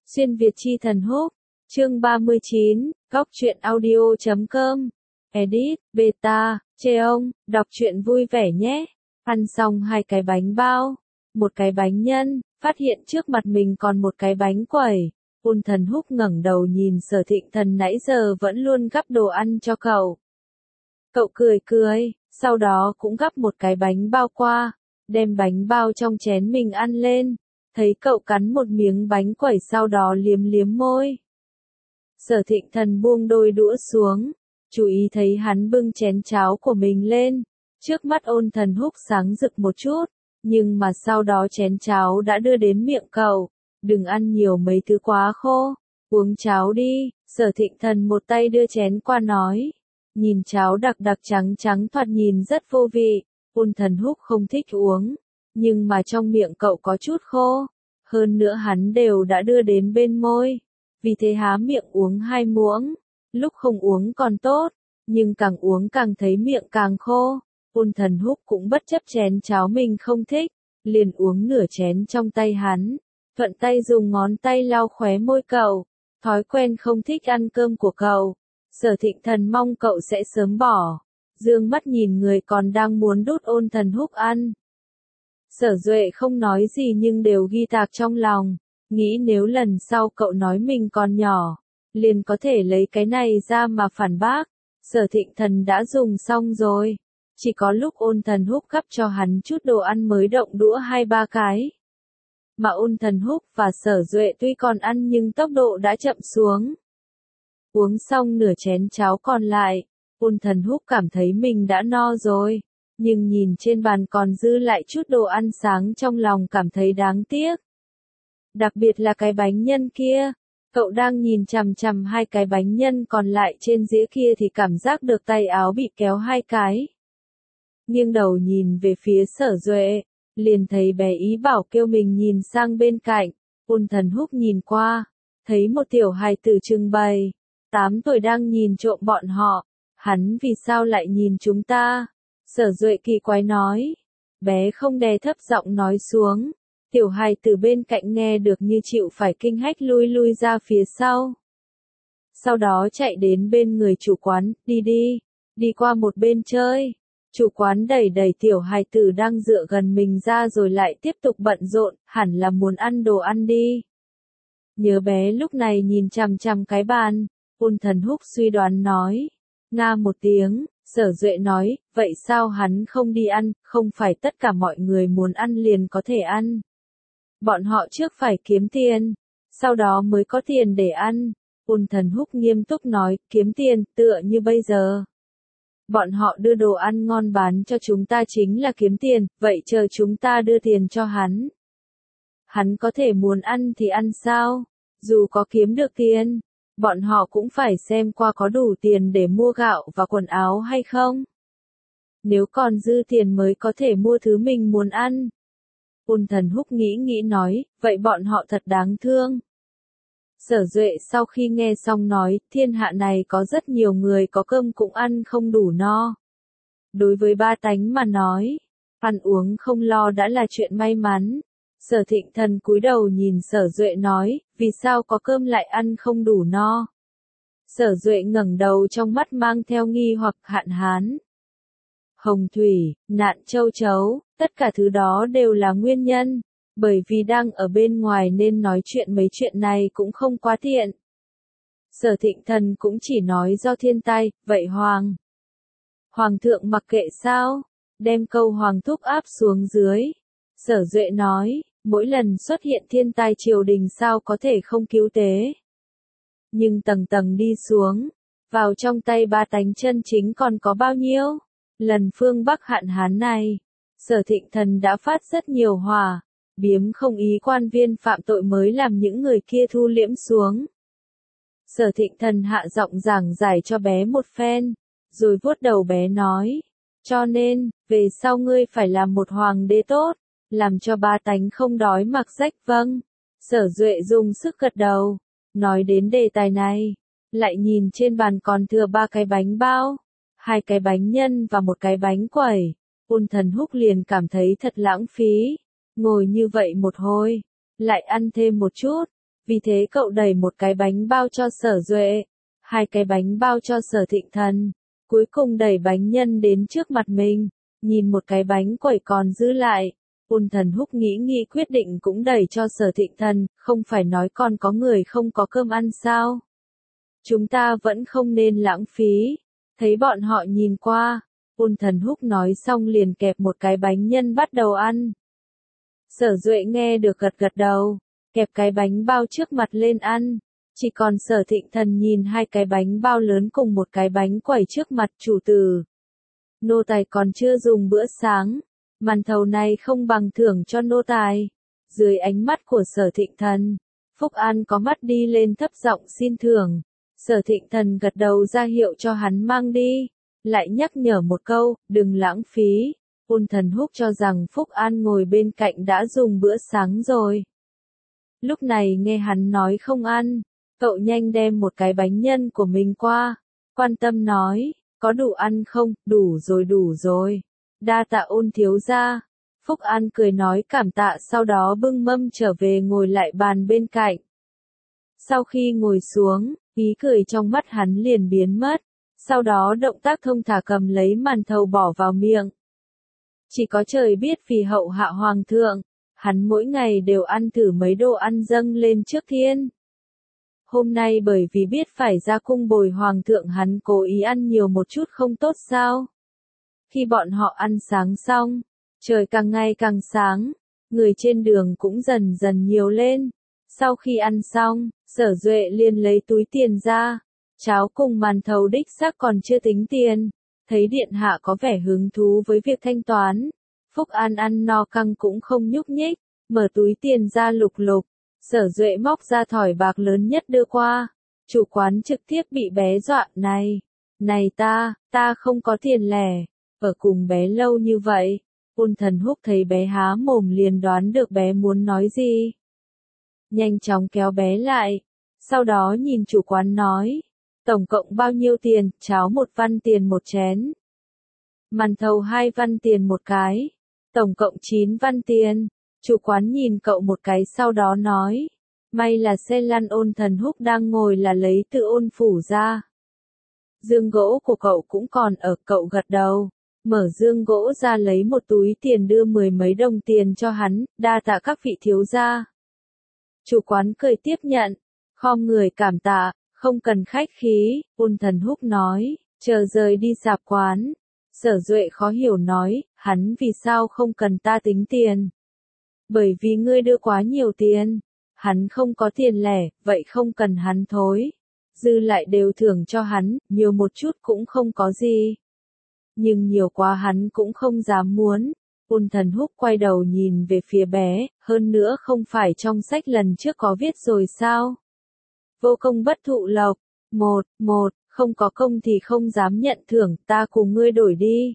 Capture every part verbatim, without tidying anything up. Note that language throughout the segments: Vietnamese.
Xuyên Việt chi thần húc, chương ba mươi chín, góc truyện audio chấm com, edit, beta, chê ông, đọc truyện vui vẻ nhé. Ăn xong hai cái bánh bao, một cái bánh nhân, phát hiện trước mặt mình còn một cái bánh quẩy. Ôn Thần Húc ngẩng đầu nhìn Sở Thịnh Thần nãy giờ vẫn luôn gắp đồ ăn cho cậu. Cậu cười cười, sau đó cũng gắp một cái bánh bao qua, đem bánh bao trong chén mình ăn lên. Thấy cậu cắn một miếng bánh quẩy sau đó liếm liếm môi. Sở Thịnh Thần buông đôi đũa xuống, chú ý thấy hắn bưng chén cháo của mình lên. Trước mắt Ôn Thần Húc sáng rực một chút, nhưng mà sau đó chén cháo đã đưa đến miệng cậu. Đừng ăn nhiều mấy thứ quá khô, uống cháo đi. Sở Thịnh Thần một tay đưa chén qua nói. Nhìn cháo đặc đặc trắng trắng thoạt nhìn rất vô vị, Ôn Thần Húc không thích uống. Nhưng mà trong miệng cậu có chút khô, hơn nữa hắn đều đã đưa đến bên môi, vì thế há miệng uống hai muỗng, lúc không uống còn tốt, nhưng càng uống càng thấy miệng càng khô. Ôn Thần Húc cũng bất chấp chén cháo mình không thích, liền uống nửa chén trong tay hắn, thuận tay dùng ngón tay lau khóe môi cậu, thói quen không thích ăn cơm của cậu. Sở Thịnh Thần mong cậu sẽ sớm bỏ, dương mắt nhìn người còn đang muốn đút Ôn Thần Húc ăn. Sở Duệ không nói gì nhưng đều ghi tạc trong lòng, nghĩ nếu lần sau cậu nói mình còn nhỏ, liền có thể lấy cái này ra mà phản bác. Sở Thịnh Thần đã dùng xong rồi, chỉ có lúc Ôn Thần Húc gắp cho hắn chút đồ ăn mới động đũa hai ba cái. Mà Ôn Thần Húc và Sở Duệ tuy còn ăn nhưng tốc độ đã chậm xuống. Uống xong nửa chén cháo còn lại, Ôn Thần Húc cảm thấy mình đã no rồi. Nhưng nhìn trên bàn còn dư lại chút đồ ăn sáng trong lòng cảm thấy đáng tiếc. Đặc biệt là cái bánh nhân kia, cậu đang nhìn chằm chằm hai cái bánh nhân còn lại trên dĩa kia thì cảm giác được tay áo bị kéo hai cái. Nghiêng đầu nhìn về phía Sở Duệ, liền thấy bé ý bảo kêu mình nhìn sang bên cạnh. Ôn Thần Húc nhìn qua, thấy một tiểu hài tử chừng bảy, tám tuổi đang nhìn trộm bọn họ. Hắn vì sao lại nhìn chúng ta? Sở Duệ kỳ quái nói. Bé không đè thấp giọng nói xuống. Tiểu hài từ bên cạnh nghe được như chịu phải kinh hách lui lui ra phía sau. Sau đó chạy đến bên người chủ quán, đi đi, đi qua một bên chơi. Chủ quán đẩy đẩy tiểu hài tử đang dựa gần mình ra rồi lại tiếp tục bận rộn, hẳn là muốn ăn đồ ăn đi. Nhớ bé lúc này nhìn chằm chằm cái bàn, Ôn Thần Húc suy đoán nói. Nga một tiếng. Sở Duệ nói, vậy sao hắn không đi ăn, không phải tất cả mọi người muốn ăn liền có thể ăn. Bọn họ trước phải kiếm tiền, sau đó mới có tiền để ăn. Ôn Thần Húc nghiêm túc nói, kiếm tiền, tựa như bây giờ. Bọn họ đưa đồ ăn ngon bán cho chúng ta chính là kiếm tiền, vậy chờ chúng ta đưa tiền cho hắn. Hắn có thể muốn ăn thì ăn sao? Dù có kiếm được tiền, bọn họ cũng phải xem qua có đủ tiền để mua gạo và quần áo hay không. Nếu còn dư tiền mới có thể mua thứ mình muốn ăn. Ôn Thần Húc nghĩ nghĩ nói, vậy bọn họ thật đáng thương. Sở Duệ sau khi nghe xong nói, thiên hạ này có rất nhiều người có cơm cũng ăn không đủ no. Đối với ba tánh mà nói, ăn uống không lo đã là chuyện may mắn. Sở Thịnh Thần cúi đầu nhìn Sở Duệ nói, vì sao có cơm lại ăn không đủ no? Sở Duệ ngẩng đầu trong mắt mang theo nghi hoặc hạn hán. Hồng thủy, nạn châu chấu, tất cả thứ đó đều là nguyên nhân, bởi vì đang ở bên ngoài nên nói chuyện mấy chuyện này cũng không quá tiện. Sở Thịnh Thần cũng chỉ nói do thiên tai, vậy Hoàng. Hoàng thượng mặc kệ sao? Đem câu Hoàng thúc áp xuống dưới. Sở Duệ nói, mỗi lần xuất hiện thiên tai triều đình sao có thể không cứu tế. Nhưng tầng tầng đi xuống, vào trong tay ba tánh chân chính còn có bao nhiêu? Lần phương Bắc hạn hán này, Sở Thịnh Thần đã phát rất nhiều hỏa, biếm không ý quan viên phạm tội mới làm những người kia thu liễm xuống. Sở Thịnh Thần hạ giọng giảng giải cho bé một phen, rồi vuốt đầu bé nói, cho nên, về sau ngươi phải làm một hoàng đế tốt. Làm cho ba tánh không đói mặc rách. Vâng. Sở Duệ dùng sức gật đầu. Nói đến đề tài này, lại nhìn trên bàn còn thừa ba cái bánh bao, hai cái bánh nhân và một cái bánh quẩy. Ôn Thần Húc liền cảm thấy thật lãng phí. Ngồi như vậy một hồi, lại ăn thêm một chút. Vì thế cậu đẩy một cái bánh bao cho Sở Duệ, hai cái bánh bao cho Sở Thịnh Thần, cuối cùng đẩy bánh nhân đến trước mặt mình, nhìn một cái bánh quẩy còn giữ lại. Ôn Thần Húc nghĩ nghĩ quyết định cũng đẩy cho Sở Thịnh Thần, không phải nói còn có người không có cơm ăn sao? Chúng ta vẫn không nên lãng phí. Thấy bọn họ nhìn qua, Ôn Thần Húc nói xong liền kẹp một cái bánh nhân bắt đầu ăn. Sở Duệ nghe được gật gật đầu, kẹp cái bánh bao trước mặt lên ăn. Chỉ còn Sở Thịnh Thần nhìn hai cái bánh bao lớn cùng một cái bánh quẩy trước mặt chủ tử. Nô tài còn chưa dùng bữa sáng, màn thầu này không bằng thưởng cho nô tài. Dưới ánh mắt của Sở Thịnh Thần, Phúc An có mắt đi lên thấp giọng xin thưởng. Sở Thịnh Thần gật đầu ra hiệu cho hắn mang đi, lại nhắc nhở một câu, đừng lãng phí. Ôn Thần Húc cho rằng Phúc An ngồi bên cạnh đã dùng bữa sáng rồi. Lúc này nghe hắn nói không ăn, cậu nhanh đem một cái bánh nhân của mình qua, quan tâm nói, có đủ ăn không? Đủ rồi đủ rồi. Đa tạ Ôn thiếu gia. Phúc An cười nói cảm tạ, sau đó bưng mâm trở về ngồi lại bàn bên cạnh. Sau khi ngồi xuống, ý cười trong mắt hắn liền biến mất, sau đó động tác thông thả cầm lấy màn thầu bỏ vào miệng. Chỉ có trời biết vì hậu hạ hoàng thượng, hắn mỗi ngày đều ăn thử mấy đồ ăn dâng lên trước thiên. Hôm nay bởi vì biết phải ra cung bồi hoàng thượng hắn cố ý ăn nhiều một chút không tốt sao? Khi bọn họ ăn sáng xong, trời càng ngày càng sáng, người trên đường cũng dần dần nhiều lên. Sau khi ăn xong, Sở Duệ liền lấy túi tiền ra, cháo cùng màn thầu đích xác còn chưa tính tiền. Thấy điện hạ có vẻ hứng thú với việc thanh toán, Phúc An ăn no căng cũng không nhúc nhích, mở túi tiền ra lục lục. Sở Duệ móc ra thỏi bạc lớn nhất đưa qua, chủ quán trực tiếp bị bé dọa, này, này ta, ta không có tiền lẻ, ở cùng bé lâu như vậy. Ôn Thần Húc thấy bé há mồm liền đoán được bé muốn nói gì. Nhanh chóng kéo bé lại, sau đó nhìn chủ quán nói, tổng cộng bao nhiêu tiền? Cháo một văn tiền một chén, màn thầu hai văn tiền một cái, tổng cộng chín văn tiền. Chủ quán nhìn cậu một cái sau đó nói, may là xe lăn Ôn Thần Húc đang ngồi là lấy từ Ôn phủ ra. Dương gỗ của cậu cũng còn ở, cậu gật đầu, mở dương gỗ ra lấy một túi tiền đưa mười mấy đồng tiền cho hắn, đa tạ các vị thiếu gia. Chủ quán cười tiếp nhận, khom người cảm tạ, không cần khách khí. Ôn Thần Húc nói, chờ rời đi sạp quán. Sở Duệ khó hiểu nói, hắn vì sao không cần ta tính tiền? Bởi vì ngươi đưa quá nhiều tiền. Hắn không có tiền lẻ, vậy không cần hắn thối. Dư lại đều thưởng cho hắn, nhiều một chút cũng không có gì. Nhưng nhiều quá hắn cũng không dám muốn. Ôn Thần Húc quay đầu nhìn về phía bé, hơn nữa không phải trong sách lần trước có viết rồi sao? Vô công bất thụ lộc, một, một, không có công thì không dám nhận thưởng, ta cùng ngươi đổi đi.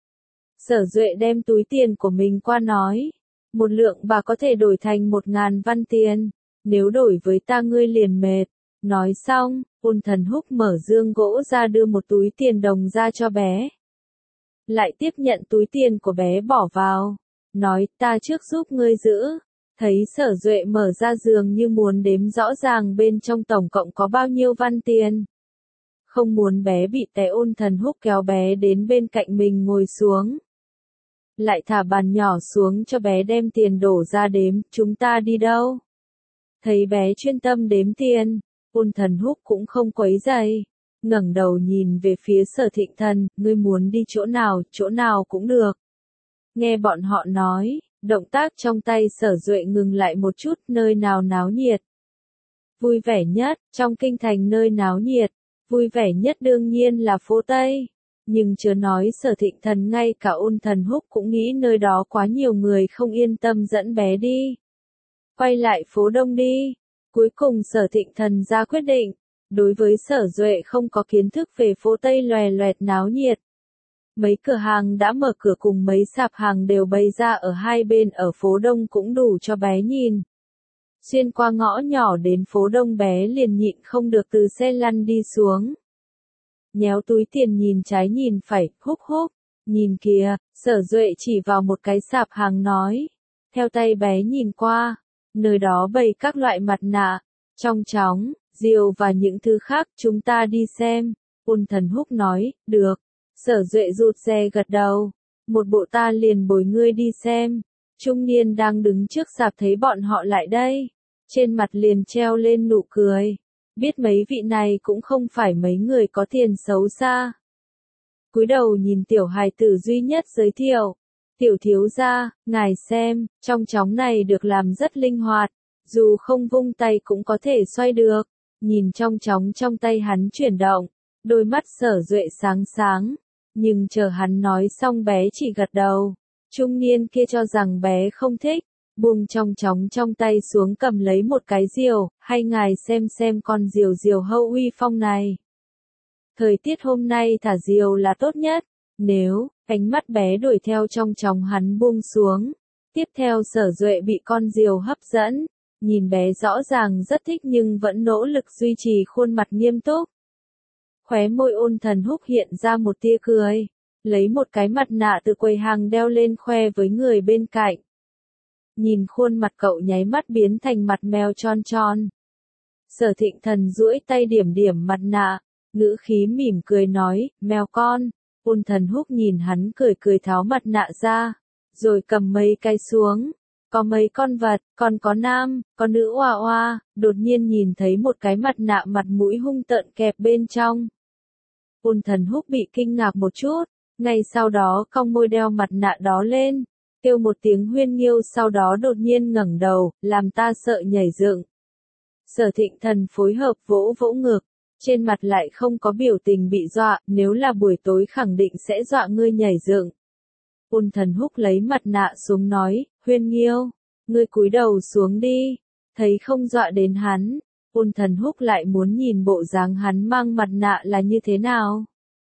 Sở Duệ đem túi tiền của mình qua nói, một lượng bà có thể đổi thành một ngàn văn tiền, nếu đổi với ta ngươi liền mệt. Nói xong, Ôn Thần Húc mở dương gỗ ra đưa một túi tiền đồng ra cho bé. Lại tiếp nhận túi tiền của bé bỏ vào, nói ta trước giúp ngươi giữ. Thấy Sở Duệ mở ra giường như muốn đếm rõ ràng bên trong tổng cộng có bao nhiêu văn tiền. Không muốn bé bị té, Ôn Thần Húc kéo bé đến bên cạnh mình ngồi xuống. Lại thả bàn nhỏ xuống cho bé đem tiền đổ ra đếm, chúng ta đi đâu? Thấy bé chuyên tâm đếm tiền, Ôn Thần Húc cũng không quấy rầy, ngẩng đầu nhìn về phía Sở Thịnh Thần, ngươi muốn đi chỗ nào, chỗ nào cũng được. Nghe bọn họ nói, động tác trong tay Sở Duệ ngừng lại một chút, nơi nào náo nhiệt. Vui vẻ nhất, trong kinh thành nơi náo nhiệt, vui vẻ nhất đương nhiên là phố Tây. Nhưng chưa nói Sở Thịnh Thần, ngay cả Ôn Thần Húc cũng nghĩ nơi đó quá nhiều người không yên tâm dẫn bé đi. Quay lại phố Đông đi. Cuối cùng Sở Thịnh Thần ra quyết định. Đối với Sở Duệ không có kiến thức về phố Tây loè loẹt náo nhiệt. Mấy cửa hàng đã mở cửa cùng mấy sạp hàng đều bày ra ở hai bên ở phố Đông cũng đủ cho bé nhìn. Xuyên qua ngõ nhỏ đến phố Đông, bé liền nhịn không được từ xe lăn đi xuống. Nhéo túi tiền nhìn trái nhìn phải, húc húc, nhìn kìa. Sở Duệ chỉ vào một cái sạp hàng nói. Theo tay bé nhìn qua, nơi đó bày các loại mặt nạ, Trong chóng, diều và những thứ khác chúng ta đi xem. Ôn Thần Húc nói, được. Sở Duệ rụt rè gật đầu. Một bộ ta liền bồi ngươi đi xem. Trung niên đang đứng trước sạp thấy bọn họ lại đây. Trên mặt liền treo lên nụ cười. Biết mấy vị này cũng không phải mấy người có tiền xấu xa. Cúi đầu nhìn tiểu hài tử duy nhất giới thiệu. Tiểu thiếu gia, ngài xem, trong chóng này được làm rất linh hoạt. Dù không vung tay cũng có thể xoay được. Nhìn trong chóng trong tay hắn chuyển động. Đôi mắt Sở Duệ sáng sáng. Nhưng chờ hắn nói xong bé chỉ gật đầu. Trung niên kia cho rằng bé không thích. Buông trong chóng trong tay xuống cầm lấy một cái diều. Hay ngài xem xem con diều diều hâu uy phong này. Thời tiết hôm nay thả diều là tốt nhất. Nếu, ánh mắt bé đuổi theo trong chóng hắn buông xuống. Tiếp theo Sở Duệ bị con diều hấp dẫn. Nhìn bé rõ ràng rất thích nhưng vẫn nỗ lực duy trì khuôn mặt nghiêm túc. Khóe môi Ôn Thần Húc hiện ra một tia cười. Lấy một cái mặt nạ từ quầy hàng đeo lên khoe với người bên cạnh. Nhìn khuôn mặt cậu nháy mắt biến thành mặt mèo tròn tròn. Sở Thịnh Thần duỗi tay điểm điểm mặt nạ. Ngữ khí mỉm cười nói, mèo con. Ôn Thần Húc nhìn hắn cười cười tháo mặt nạ ra. Rồi cầm mấy cái xuống. Có mấy con vật, còn có nam, có nữ oa oa, đột nhiên nhìn thấy một cái mặt nạ mặt mũi hung tợn kẹp bên trong. Ôn Thần Húc bị kinh ngạc một chút, ngay sau đó cong môi đeo mặt nạ đó lên, kêu một tiếng huyên nghiêu sau đó đột nhiên ngẩng đầu, làm ta sợ nhảy dựng. Sở Thịnh Thần phối hợp vỗ vỗ ngực, trên mặt lại không có biểu tình bị dọa, nếu là buổi tối khẳng định sẽ dọa ngươi nhảy dựng. Ôn Thần Húc lấy mặt nạ xuống nói, huyên nghiêu, ngươi cúi đầu xuống đi, thấy không dọa đến hắn, Ôn Thần Húc lại muốn nhìn bộ dáng hắn mang mặt nạ là như thế nào.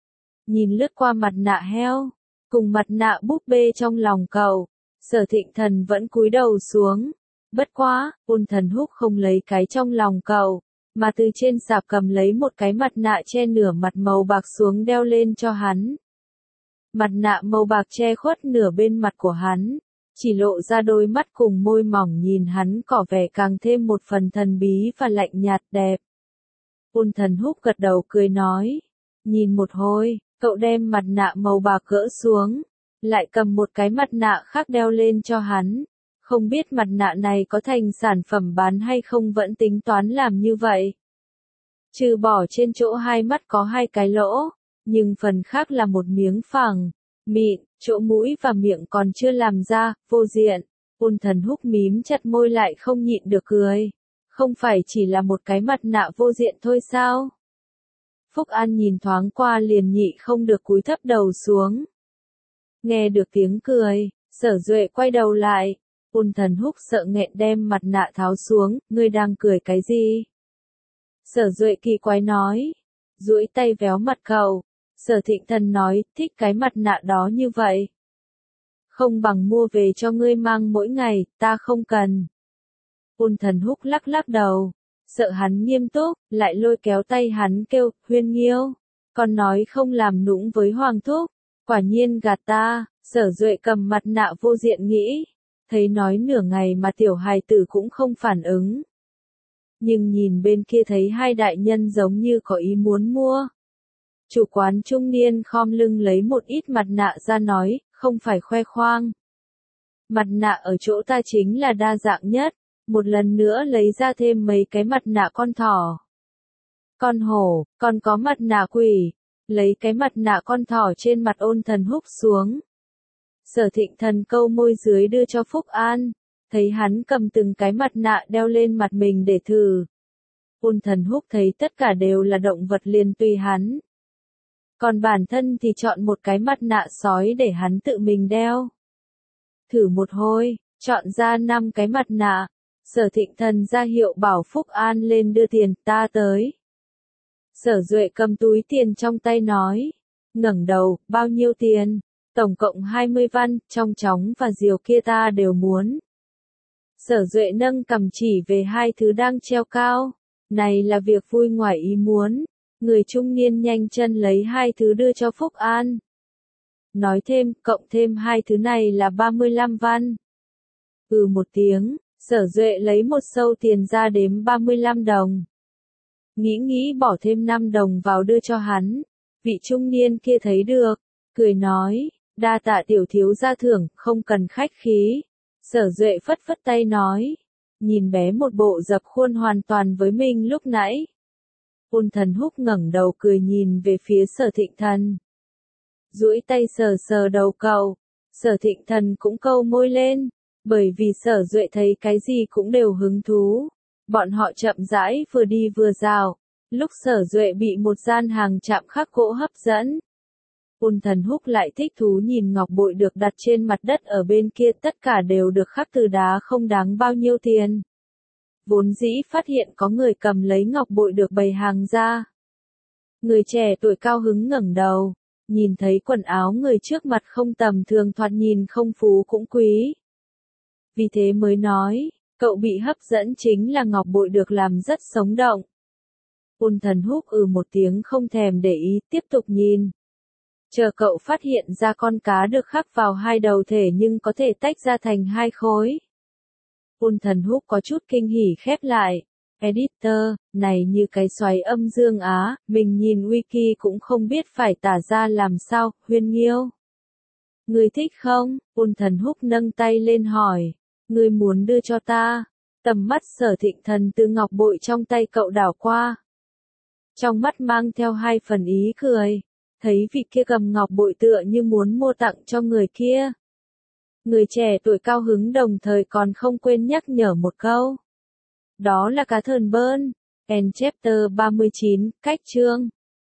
Nhìn lướt qua mặt nạ heo, cùng mặt nạ búp bê trong lòng cậu, Sở Thịnh Thần vẫn cúi đầu xuống, bất quá, Ôn Thần Húc không lấy cái trong lòng cậu, mà từ trên sạp cầm lấy một cái mặt nạ che nửa mặt màu bạc xuống đeo lên cho hắn. Mặt nạ màu bạc che khuất nửa bên mặt của hắn, chỉ lộ ra đôi mắt cùng môi mỏng nhìn hắn có vẻ càng thêm một phần thần bí và lạnh nhạt đẹp. Ôn Thần Húc gật đầu cười nói, nhìn một hồi, cậu đem mặt nạ màu bạc gỡ xuống, lại cầm một cái mặt nạ khác đeo lên cho hắn. Không biết mặt nạ này có thành sản phẩm bán hay không vẫn tính toán làm như vậy. Trừ bỏ trên chỗ hai mắt có hai cái lỗ, nhưng phần khác là một miếng phẳng, mịn, chỗ mũi và miệng còn chưa làm ra, vô diện. Ôn Thần Húc mím chặt môi lại không nhịn được cười. Không phải chỉ là một cái mặt nạ vô diện thôi sao? Phúc An nhìn thoáng qua liền nhị không được cúi thấp đầu xuống. Nghe được tiếng cười, Sở Duệ quay đầu lại. Ôn Thần Húc sợ nghẹn đem mặt nạ tháo xuống, ngươi đang cười cái gì? Sở Duệ kỳ quái nói, duỗi tay véo mặt cậu. Sở Thịnh Thần nói, thích cái mặt nạ đó như vậy. Không bằng mua về cho ngươi mang mỗi ngày, ta không cần. Ôn Thần Húc lắc lắc đầu, sợ hắn nghiêm túc, lại lôi kéo tay hắn kêu, huyên nghiêu. Còn nói không làm nũng với Hoàng Thúc, quả nhiên gạt ta. Sở Duệ cầm mặt nạ vô diện nghĩ, thấy nói nửa ngày mà tiểu hài tử cũng không phản ứng. Nhưng nhìn bên kia thấy hai đại nhân giống như có ý muốn mua. Chủ quán trung niên khom lưng lấy một ít mặt nạ ra nói, không phải khoe khoang. Mặt nạ ở chỗ ta chính là đa dạng nhất, một lần nữa lấy ra thêm mấy cái mặt nạ con thỏ. Con hổ, còn có mặt nạ quỷ, lấy cái mặt nạ con thỏ trên mặt Ôn Thần Húc xuống. Sở Thịnh Thần câu môi dưới đưa cho Phúc An, thấy hắn cầm từng cái mặt nạ đeo lên mặt mình để thử. Ôn Thần Húc thấy tất cả đều là động vật liền tùy hắn. Còn bản thân thì chọn một cái mặt nạ sói để hắn tự mình đeo. Thử một hồi, chọn ra năm cái mặt nạ. Sở Thịnh Thần ra hiệu bảo Phúc An lên đưa tiền, ta tới. Sở Duệ cầm túi tiền trong tay nói. Ngẩng đầu, bao nhiêu tiền? Tổng cộng hai mươi văn, trong chóng và diều kia ta đều muốn. Sở Duệ nâng cầm chỉ về hai thứ đang treo cao. Này là việc vui ngoài ý muốn. Người trung niên nhanh chân lấy hai thứ đưa cho Phúc An. Nói thêm, cộng thêm hai thứ này là ba mươi lăm văn. Ừ một tiếng, Sở Duệ lấy một xâu tiền ra đếm ba mươi lăm đồng. Nghĩ nghĩ bỏ thêm năm đồng vào đưa cho hắn. Vị trung niên kia thấy được, cười nói, đa tạ tiểu thiếu gia thưởng, không cần khách khí. Sở Duệ phất phất tay nói, nhìn bé một bộ dập khuôn hoàn toàn với mình lúc nãy. Ôn Thần Húc ngẩng đầu cười nhìn về phía Sở Thịnh Thần. Duỗi tay sờ sờ đầu cậu, Sở Thịnh Thần cũng câu môi lên, bởi vì Sở Duệ thấy cái gì cũng đều hứng thú. Bọn họ chậm rãi vừa đi vừa rào, lúc Sở Duệ bị một gian hàng chạm khắc gỗ hấp dẫn. Ôn Thần Húc lại thích thú nhìn ngọc bội được đặt trên mặt đất ở bên kia, tất cả đều được khắc từ đá không đáng bao nhiêu tiền. Vốn dĩ phát hiện có người cầm lấy ngọc bội được bày hàng ra. Người trẻ tuổi cao hứng ngẩng đầu, nhìn thấy quần áo người trước mặt không tầm thường, thoạt nhìn không phú cũng quý. Vì thế mới nói, cậu bị hấp dẫn chính là ngọc bội được làm rất sống động. Ôn Thần Húc ừ một tiếng không thèm để ý, tiếp tục nhìn. Chờ cậu phát hiện ra con cá được khắc vào hai đầu thể nhưng có thể tách ra thành hai khối. Ôn Thần Húc có chút kinh hỉ khép lại. Editor, này như cái xoáy âm dương á, mình nhìn wiki cũng không biết phải tả ra làm sao, Huyên Nghiêu. Người thích không? Ôn Thần Húc nâng tay lên hỏi. Người muốn đưa cho ta? Tầm mắt Sở Thịnh Thần từ ngọc bội trong tay cậu đảo qua. Trong mắt mang theo hai phần ý cười. Thấy vị kia cầm ngọc bội tựa như muốn mua tặng cho người kia. Người trẻ tuổi cao hứng đồng thời còn không quên nhắc nhở một câu. Đó là cá thờn bơn. End chapter ba mươi chín, cách chương.